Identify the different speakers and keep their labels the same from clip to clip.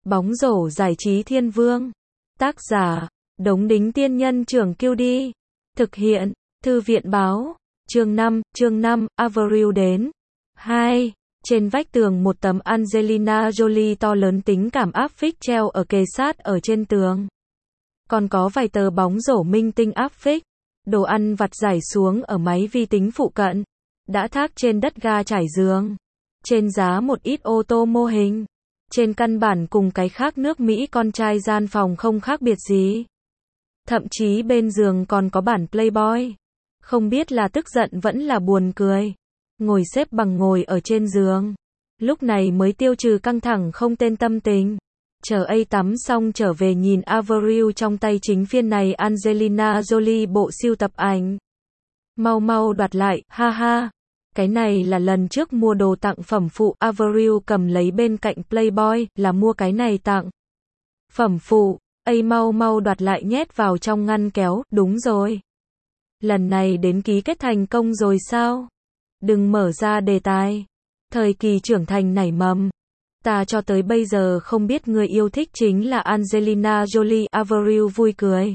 Speaker 1: Bóng rổ giải trí thiên vương. Tác giả, Đống Đính Tiên Nhân Trưởng Kiêu Đi. Thực hiện, Thư viện Báo. Chương 5, Avril đến. 2. Trên vách tường một tấm Angelina Jolie to lớn tính cảm áp phích treo ở kề sát ở trên tường. Còn có vài tờ bóng rổ minh tinh áp phích. Đồ ăn vặt rải xuống ở máy vi tính phụ cận. Đã thác trên đất ga trải giường. Trên giá một ít ô tô mô hình. Trên căn bản cùng cái khác nước Mỹ con trai gian phòng không khác biệt gì. Thậm chí bên giường còn có bản Playboy. Không biết là tức giận vẫn là buồn cười. Ngồi xếp bằng ngồi ở trên giường. Lúc này mới tiêu trừ căng thẳng không tên tâm tình. Chờ A tắm xong trở về nhìn Avril trong tay chính phiên này Angelina Jolie bộ sưu tập ảnh. Mau mau đoạt lại, ha ha. Cái này là lần trước mua đồ tặng phẩm phụ, Avril cầm lấy bên cạnh Playboy, là mua cái này tặng phẩm phụ. A mau mau đoạt lại nhét vào trong ngăn kéo, đúng rồi. Lần này đến ký kết thành công rồi sao? Đừng mở ra đề tài. Thời kỳ trưởng thành nảy mầm. Ta cho tới bây giờ không biết người yêu thích chính là Angelina Jolie, Avril vui cười.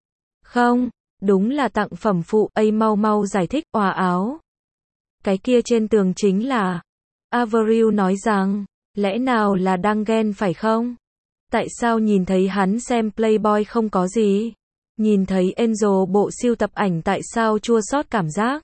Speaker 1: Không, đúng là tặng phẩm phụ, A mau mau giải thích, òa áo. Cái kia trên tường chính là. Avril nói rằng, lẽ nào là đang ghen phải không? Tại sao nhìn thấy hắn xem Playboy không có gì? Nhìn thấy Angel bộ sưu tập ảnh tại sao chua xót cảm giác?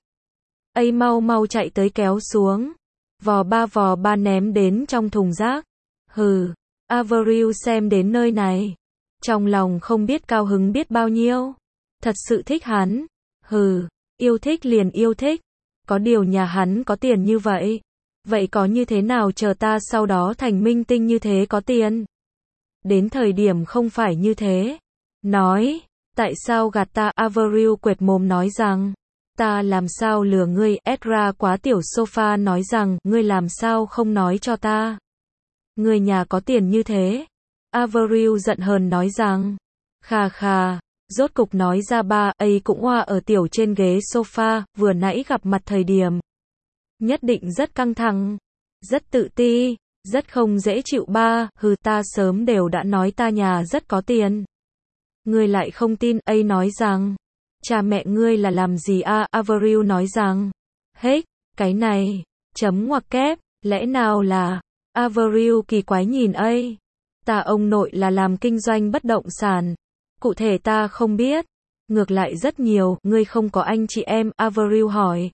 Speaker 1: A mau mau chạy tới kéo xuống. Vò ba ném đến trong thùng rác. Hừ, Avril xem đến nơi này. Trong lòng không biết cao hứng biết bao nhiêu. Thật sự thích hắn. Hừ, yêu thích liền yêu thích. Có điều nhà hắn có tiền như vậy. Vậy có như thế nào chờ ta sau đó thành minh tinh như thế có tiền? Đến thời điểm không phải như thế. Nói, tại sao gạt ta? Avril quệt mồm nói rằng, ta làm sao lừa ngươi? Ezra quá tiểu sofa nói rằng, ngươi làm sao không nói cho ta? Người nhà có tiền như thế. Avril giận hờn nói rằng, khà khà, rốt cục nói ra ba, A cũng oa ở tiểu trên ghế sofa, vừa nãy gặp mặt thời điểm. Nhất định rất căng thẳng, rất tự ti, rất không dễ chịu ba, hừ ta sớm đều đã nói ta nhà rất có tiền. Ngươi lại không tin, A nói rằng, cha mẹ ngươi là làm gì a? Avril nói rằng, hết, cái này, chấm ngoặc kép, lẽ nào là, Avril kỳ quái nhìn A. Ta ông nội là làm kinh doanh bất động sản. Cụ thể ta không biết. Ngược lại rất nhiều, ngươi không có anh chị em, Avril hỏi.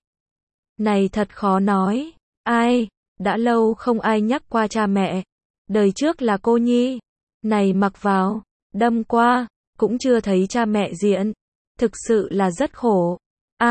Speaker 1: Này thật khó nói. Ai? Đã lâu không ai nhắc qua cha mẹ. Đời trước là cô nhi. Này mặc vào, đâm qua, cũng chưa thấy cha mẹ diện. Thực sự là rất khổ.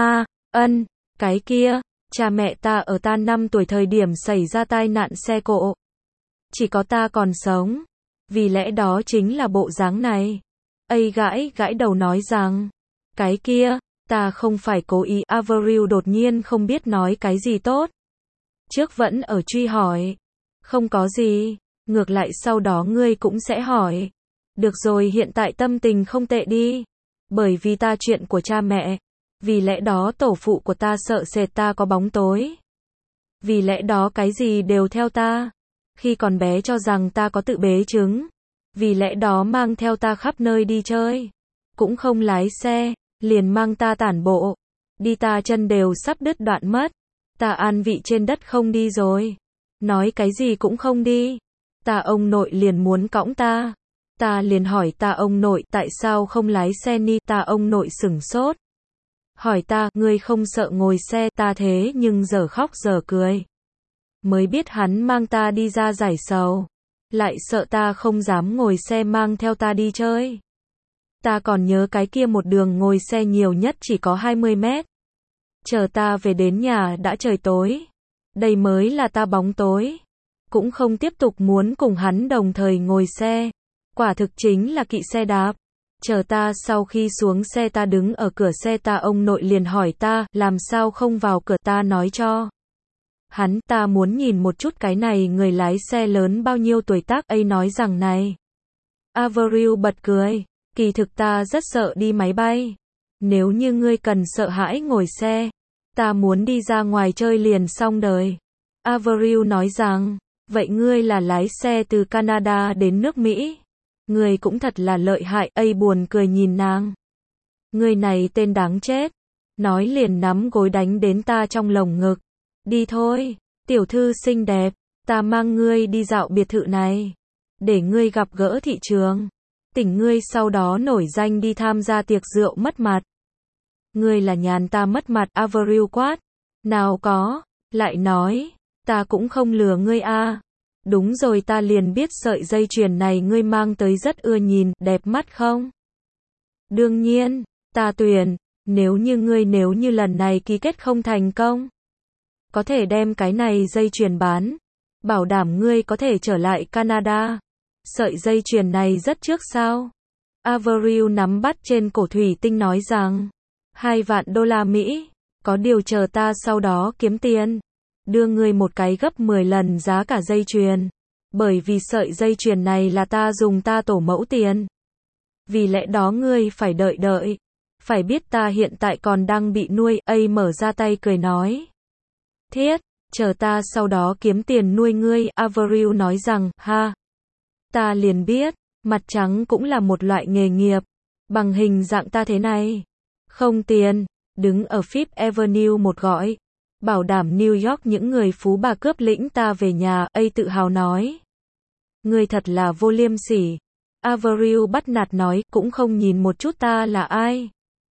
Speaker 1: Cái kia, cha mẹ ta ở ta 5 tuổi thời điểm xảy ra tai nạn xe cộ. Chỉ có ta còn sống. Vì lẽ đó chính là bộ dáng này. A gãi đầu nói rằng, cái kia, ta không phải cố ý. Avril đột nhiên không biết nói cái gì tốt. Trước vẫn ở truy hỏi. Không có gì, ngược lại sau đó ngươi cũng sẽ hỏi. Được rồi hiện tại tâm tình không tệ đi. Bởi vì ta chuyện của cha mẹ. Vì lẽ đó tổ phụ của ta sợ sệt ta có bóng tối. Vì lẽ đó cái gì đều theo ta. Khi còn bé cho rằng ta có tự bế trứng. Vì lẽ đó mang theo ta khắp nơi đi chơi. Cũng không lái xe, liền mang ta tản bộ. Đi ta chân đều sắp đứt đoạn mất. Ta an vị trên đất không đi rồi. Nói cái gì cũng không đi. Ta ông nội liền muốn cõng ta. Ta liền hỏi ta ông nội tại sao không lái xe ni? Ta ông nội sửng sốt. Hỏi ta, ngươi không sợ ngồi xe? Ta thế nhưng giờ khóc giờ cười. Mới biết hắn mang ta đi ra giải sầu. Lại sợ ta không dám ngồi xe mang theo ta đi chơi. Ta còn nhớ cái kia một đường ngồi xe nhiều nhất chỉ có 20 mét. Chờ ta về đến nhà đã trời tối. Đây mới là ta bóng tối. Cũng không tiếp tục muốn cùng hắn đồng thời ngồi xe. Quả thực chính là kỵ xe đạp. Chờ ta sau khi xuống xe ta đứng ở cửa xe ta ông nội liền hỏi ta, làm sao không vào cửa? Ta nói cho hắn, ta muốn nhìn một chút cái này người lái xe lớn bao nhiêu tuổi tác? A nói rằng này. Avril bật cười. Kỳ thực ta rất sợ đi máy bay. Nếu như ngươi cần sợ hãi ngồi xe. Ta muốn đi ra ngoài chơi liền xong đời. Avril nói rằng. Vậy ngươi là lái xe từ Canada đến nước Mỹ? Ngươi cũng thật là lợi hại, A buồn cười nhìn nàng. Ngươi này tên đáng chết. Nói liền nắm gối đánh đến ta trong lồng ngực. Đi thôi, tiểu thư xinh đẹp, ta mang ngươi đi dạo biệt thự này. Để ngươi gặp gỡ thị trường. Tỉnh ngươi sau đó nổi danh đi tham gia tiệc rượu mất mặt. Ngươi là nhàn ta mất mặt, Avril quát. Nào có, lại nói, ta cũng không lừa ngươi a. Đúng rồi, ta liền biết sợi dây chuyền này ngươi mang tới rất ưa nhìn, đẹp mắt không? Đương nhiên, ta tuyển, nếu như lần này ký kết không thành công, có thể đem cái này dây chuyền bán, bảo đảm ngươi có thể trở lại Canada. Sợi dây chuyền này rất trước sao? Avril nắm bắt trên cổ thủy tinh nói rằng, 2 vạn đô la Mỹ, có điều chờ ta sau đó kiếm tiền, đưa ngươi một cái gấp 10 lần giá cả dây chuyền, bởi vì sợi dây chuyền này là ta dùng ta tổ mẫu tiền. Vì lẽ đó ngươi phải đợi, phải biết ta hiện tại còn đang bị nuôi, A mở ra tay cười nói. Thiết, chờ ta sau đó kiếm tiền nuôi ngươi, Avril nói rằng, ha. Ta liền biết, mặt trắng cũng là một loại nghề nghiệp, bằng hình dạng ta thế này. Không tiền, đứng ở Fifth Avenue một gọi, bảo đảm New York những người phú bà cướp lĩnh ta về nhà, A tự hào nói. Ngươi thật là vô liêm sỉ. Avril bắt nạt nói, cũng không nhìn một chút ta là ai.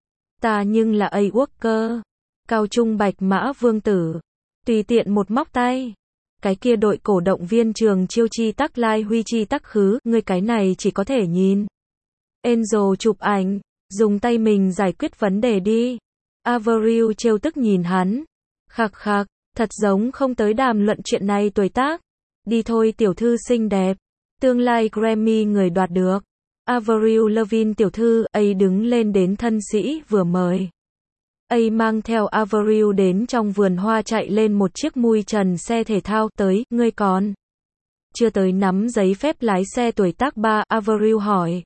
Speaker 1: Ta nhưng là A Walker, cao trung bạch mã vương tử. Tùy tiện một móc tay. Cái kia đội cổ động viên trường chiêu chi tắc lai huy chi tắc khứ, ngươi cái này chỉ có thể nhìn. Angel chụp ảnh, dùng tay mình giải quyết vấn đề đi. Avril trêu tức nhìn hắn. Khạc khạc, thật giống không tới đàm luận chuyện này tuổi tác. Đi thôi tiểu thư xinh đẹp. Tương lai Grammy người đoạt được. Avril Lavigne tiểu thư, A đứng lên đến thân sĩ vừa mời. A mang theo Avril đến trong vườn hoa chạy lên một chiếc mui trần xe thể thao, tới, ngươi còn chưa tới nắm giấy phép lái xe tuổi tác 3, Avril hỏi.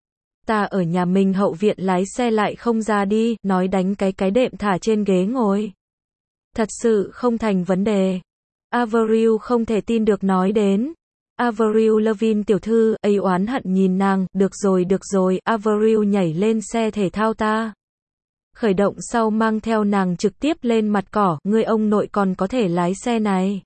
Speaker 1: Ta ở nhà mình hậu viện lái xe lại không ra đi, nói đánh cái đệm thả trên ghế ngồi. Thật sự không thành vấn đề. Avril không thể tin được nói đến. Avril Lavigne tiểu thư, A oán hận nhìn nàng, được rồi, Avril nhảy lên xe thể thao ta. Khởi động sau mang theo nàng trực tiếp lên mặt cỏ, ngươi ông nội còn có thể lái xe này.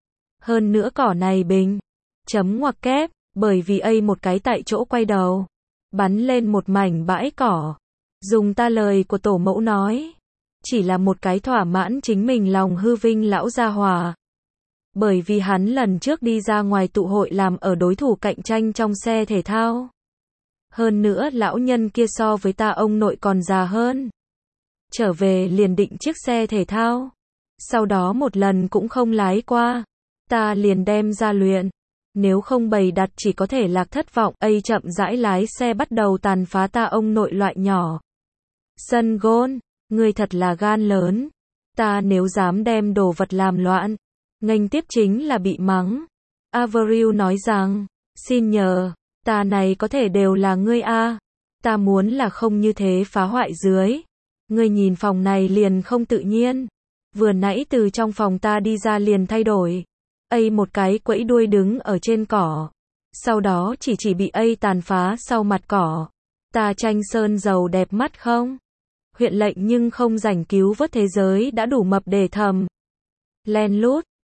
Speaker 1: Hơn nữa cỏ này bình. Chấm ngoặc kép, bởi vì A một cái tại chỗ quay đầu. Bắn lên một mảnh bãi cỏ. Dùng ta lời của tổ mẫu nói. Chỉ là một cái thỏa mãn chính mình lòng hư vinh lão gia hòa. Bởi vì hắn lần trước đi ra ngoài tụ hội làm ở đối thủ cạnh tranh trong xe thể thao. Hơn nữa lão nhân kia so với ta ông nội còn già hơn. Trở về liền định chiếc xe thể thao. Sau đó một lần cũng không lái qua. Ta liền đem ra luyện. Nếu không bày đặt chỉ có thể lạc thất vọng. A chậm rãi lái xe bắt đầu tàn phá ta ông nội loại nhỏ. Sân gôn, ngươi thật là gan lớn. Ta nếu dám đem đồ vật làm loạn, nghênh tiếp chính là bị mắng. Avril nói rằng, xin nhờ, ta này có thể đều là ngươi a. Ta muốn là không như thế phá hoại dưới. Ngươi nhìn phòng này liền không tự nhiên. Vừa nãy từ trong phòng ta đi ra liền thay đổi. A một cái quẫy đuôi đứng ở trên cỏ. Sau đó chỉ bị A tàn phá sau mặt cỏ. Ta tranh sơn dầu đẹp mắt không? Huyện lệnh nhưng không rảnh cứu vớt thế giới đã đủ mập để thầm. Len lút.